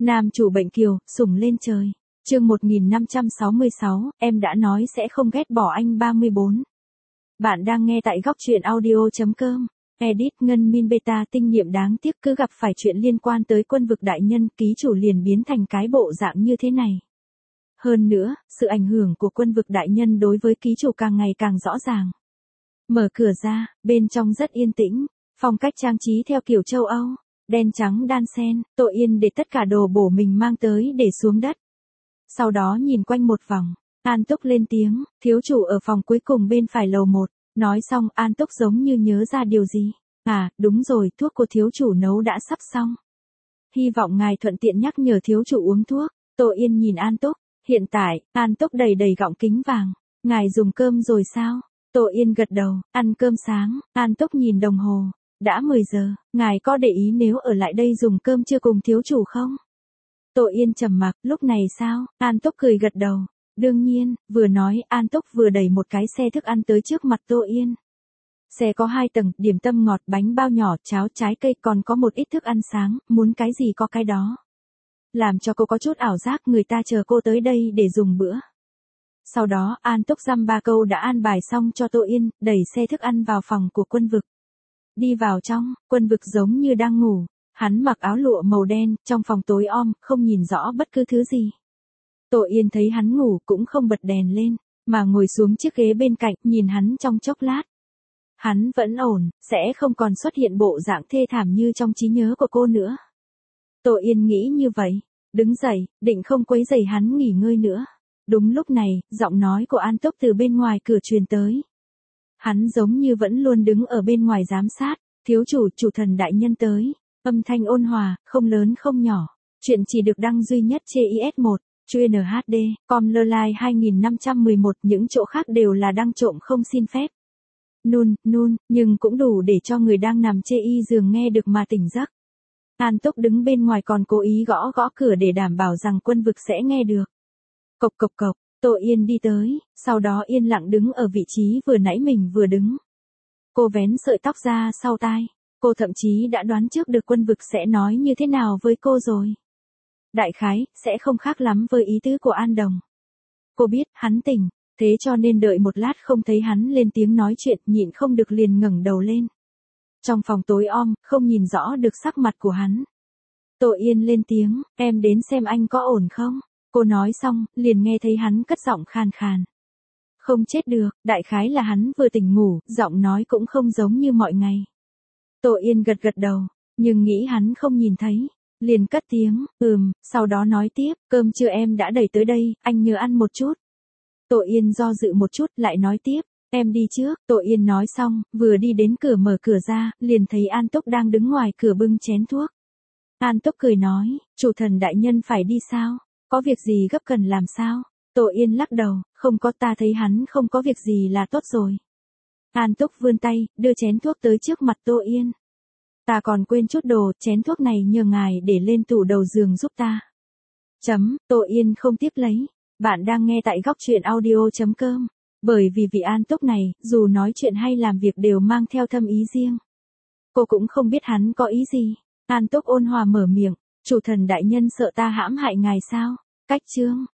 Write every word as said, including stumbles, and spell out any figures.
Nam chủ bệnh kiều, sủng lên trời. Chương một nghìn năm trăm sáu mươi sáu, em đã nói sẽ không ghét bỏ anh ba mươi bốn. Bạn đang nghe tại góc truyện audio chấm com. Edit Ngân Min Beta tinh nhiệm đáng tiếc cứ gặp phải chuyện liên quan tới Quân Vực đại nhân, ký chủ liền biến thành cái bộ dạng như thế này. Hơn nữa, sự ảnh hưởng của Quân Vực đại nhân đối với ký chủ càng ngày càng rõ ràng. Mở cửa ra, bên trong rất yên tĩnh, phong cách trang trí theo kiểu châu Âu, đen trắng đan xen. Tô Yên để tất cả đồ bổ mình mang tới để xuống đất. Sau đó nhìn quanh một vòng, An Túc lên tiếng, thiếu chủ ở phòng cuối cùng bên phải lầu một. Nói xong An Túc giống như nhớ ra điều gì. À, đúng rồi, thuốc của thiếu chủ nấu đã sắp xong. Hy vọng ngài thuận tiện nhắc nhở thiếu chủ uống thuốc. Tô Yên nhìn An Túc, hiện tại, An Túc đầy đầy gọng kính vàng. Ngài dùng cơm rồi sao? Tô Yên gật đầu, ăn cơm sáng. An Túc nhìn đồng hồ, đã mười giờ, ngài có để ý nếu ở lại đây dùng cơm trưa cùng thiếu chủ không? Tô Yên trầm mặc, lúc này sao? An Túc cười gật đầu. Đương nhiên, vừa nói An Túc vừa đẩy một cái xe thức ăn tới trước mặt Tô Yên. Xe có hai tầng, điểm tâm ngọt, bánh bao nhỏ, cháo, trái cây, còn có một ít thức ăn sáng, muốn cái gì có cái đó. Làm cho cô có chút ảo giác người ta chờ cô tới đây để dùng bữa. Sau đó An Túc dăm ba câu đã an bài xong cho Tô Yên, đẩy xe thức ăn vào phòng của Quân Vực. Đi vào trong, Quân Vực giống như đang ngủ, hắn mặc áo lụa màu đen, trong phòng tối om, không nhìn rõ bất cứ thứ gì. Tô Yên thấy hắn ngủ cũng không bật đèn lên, mà ngồi xuống chiếc ghế bên cạnh, nhìn hắn trong chốc lát. Hắn vẫn ổn, sẽ không còn xuất hiện bộ dạng thê thảm như trong trí nhớ của cô nữa. Tô Yên nghĩ như vậy, đứng dậy, định không quấy rầy hắn nghỉ ngơi nữa. Đúng lúc này, giọng nói của An Túc từ bên ngoài cửa truyền tới. Hắn giống như vẫn luôn đứng ở bên ngoài giám sát, thiếu chủ, chủ thần đại nhân tới. Âm thanh ôn hòa, không lớn không nhỏ. Chuyện chỉ được đăng duy nhất trên i ét một. Chuyên ở hát đê, com lơ lai hai nghìn năm trăm mười một, những chỗ khác đều là đăng trộm không xin phép. Nun, nun, nhưng cũng đủ để cho người đang nằm chê y giường nghe được mà tỉnh giấc. An Túc đứng bên ngoài còn cố ý gõ gõ cửa để đảm bảo rằng Quân Vực sẽ nghe được. Cộc cộc cộc, Tô Yên đi tới, sau đó yên lặng đứng ở vị trí vừa nãy mình vừa đứng. Cô vén sợi tóc ra sau tai, cô thậm chí đã đoán trước được Quân Vực sẽ nói như thế nào với cô rồi. Đại khái, sẽ không khác lắm với ý tứ của An Đồng. Cô biết, hắn tỉnh, thế cho nên đợi một lát không thấy hắn lên tiếng nói chuyện, nhịn không được liền ngẩng đầu lên. Trong phòng tối om, không nhìn rõ được sắc mặt của hắn. Tô Yên lên tiếng, em đến xem anh có ổn không? Cô nói xong, liền nghe thấy hắn cất giọng khan khan. Không chết được, đại khái là hắn vừa tỉnh ngủ, giọng nói cũng không giống như mọi ngày. Tô Yên gật gật đầu, nhưng nghĩ hắn không nhìn thấy. Liền cất tiếng, ừm, sau đó nói tiếp, cơm trưa em đã đẩy tới đây, anh nhớ ăn một chút. Tô Yên do dự một chút, lại nói tiếp, em đi trước. Tô Yên nói xong, vừa đi đến cửa mở cửa ra, liền thấy An Túc đang đứng ngoài cửa bưng chén thuốc. An Túc cười nói, chủ thần đại nhân phải đi sao? Có việc gì gấp cần làm sao? Tô Yên lắc đầu, không có, ta thấy hắn không có việc gì là tốt rồi. An Túc vươn tay, đưa chén thuốc tới trước mặt Tô Yên. Ta còn quên chút đồ, chén thuốc này nhờ ngài để lên tủ đầu giường giúp ta. Chấm, Tô Yên không tiếp lấy. Bạn đang nghe tại góc truyện audio chấm com. Bởi vì vị An Túc này, dù nói chuyện hay làm việc đều mang theo thâm ý riêng. Cô cũng không biết hắn có ý gì. An Túc ôn hòa mở miệng, chủ thần đại nhân sợ ta hãm hại ngài sao? Cách chương,